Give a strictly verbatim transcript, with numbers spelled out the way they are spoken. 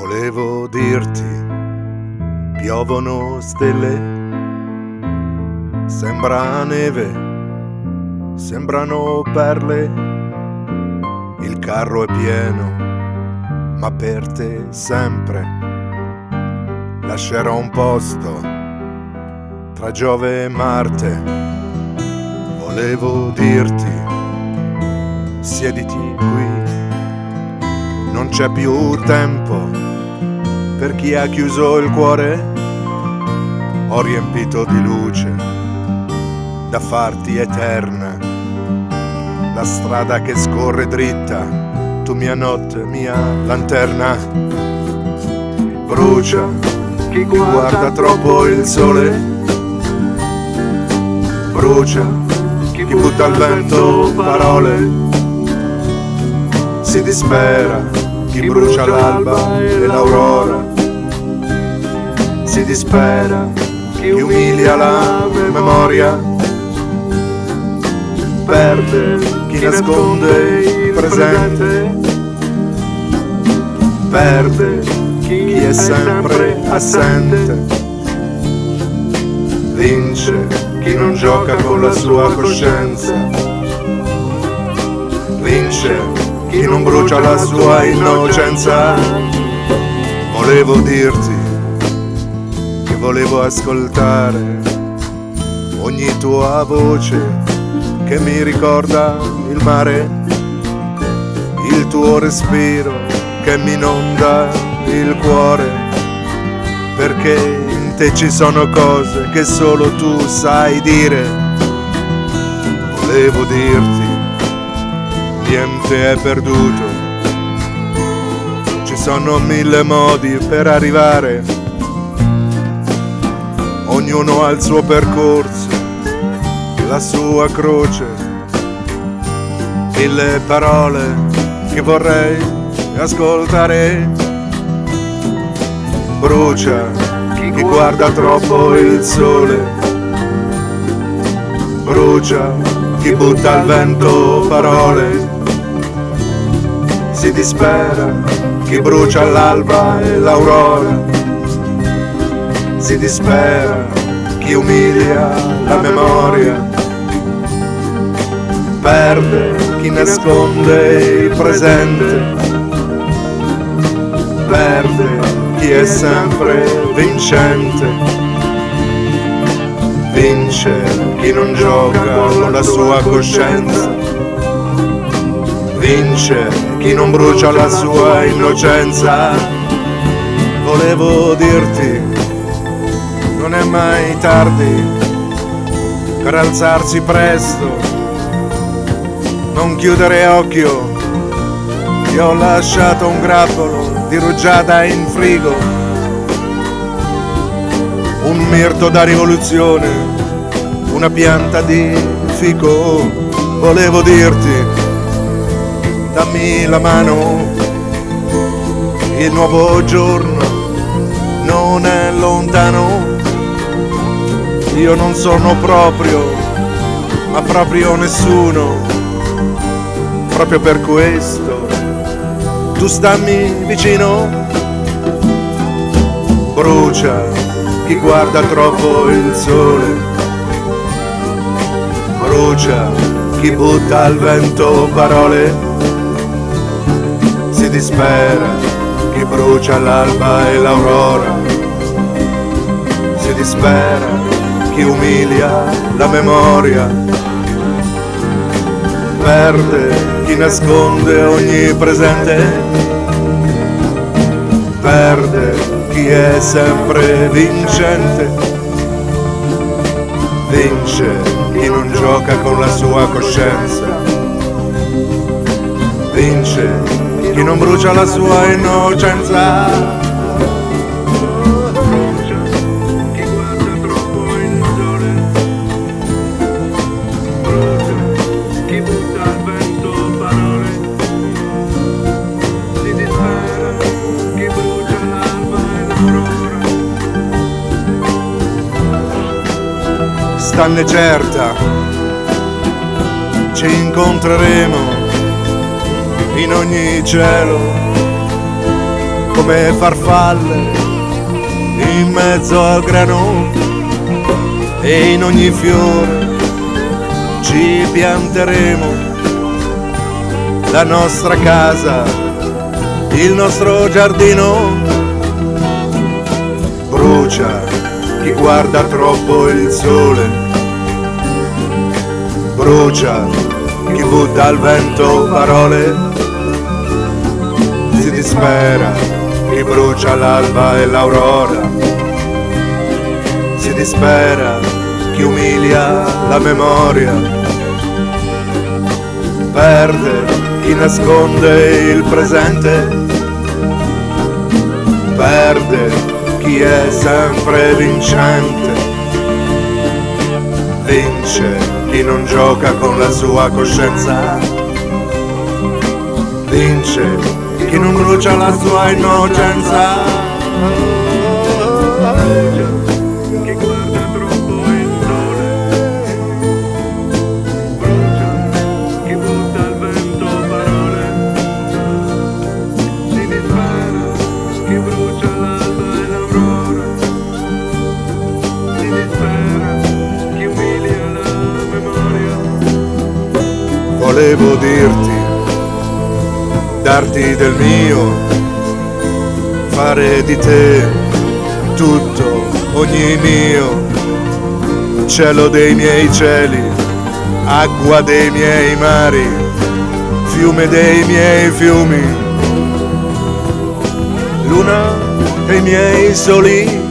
Volevo dirti, piovono stelle, sembra neve, sembrano perle, il carro è pieno, ma per te sempre lascerò un posto tra Giove e Marte. Volevo dirti, siediti qui, non c'è più tempo per chi ha chiuso il cuore. Ho riempito di luce da farti eterna la strada che scorre dritta, tu mia notte, mia lanterna. Brucia chi guarda troppo il sole, brucia chi butta al vento parole, si dispera chi brucia l'alba e l'aurora, si dispera chi umilia la memoria, perde chi nasconde il presente, perde chi è sempre assente, vince chi non gioca con la sua coscienza, vince chi non brucia la sua innocenza. Volevo dirti che volevo ascoltare ogni tua voce che mi ricorda il mare, il tuo respiro che mi inonda il cuore, perché in te ci sono cose che solo tu sai dire. Volevo dirti, niente è perduto, ci sono mille modi per arrivare, ognuno ha il suo percorso, la sua croce, mille parole che vorrei ascoltare. Brucia chi guarda troppo il sole, brucia chi butta al vento parole, si dispera chi brucia l'alba e l'aurora, si dispera chi umilia la memoria, perde chi nasconde il presente, perde chi è sempre vincente, vince chi non gioca con la sua coscienza, vince chi non brucia la sua innocenza. Volevo dirti, non è mai tardi per alzarsi presto, non chiudere occhio, ti ho lasciato un grappolo di rugiada in frigo, un mirto da rivoluzione, una pianta di fico. Volevo dirti, dammi la mano, il nuovo giorno non è lontano, io non sono proprio, ma proprio nessuno, proprio per questo tu stammi vicino. Brucia chi guarda troppo il sole, brucia chi butta al vento parole, si dispera chi brucia l'alba e l'aurora, si dispera chi umilia la memoria, perde chi nasconde ogni presente, perde chi è sempre vincente, vince chi non gioca con la sua coscienza, vince chi non brucia la sua innocenza. Stanne certa, ci incontreremo in ogni cielo, come farfalle in mezzo al grano, e in ogni fiore ci pianteremo la nostra casa, il nostro giardino. Brucia chi guarda troppo il sole, brucia chi butta al vento parole, si dispera chi brucia l'alba e l'aurora, si dispera chi umilia la memoria, perde chi nasconde il presente, perde chi è sempre vincente, vince chi non gioca con la sua coscienza, vince chi non brucia la sua innocenza. Chi guarda troppo il sole, brucia chi butta al vento parole, si dispera chi brucia l'alba e l'aurora, si dispera chi umilia la memoria. Volevo dirti, darti del mio, fare di te tutto, ogni mio, cielo dei miei cieli, acqua dei miei mari, fiume dei miei fiumi, luna dei miei soli,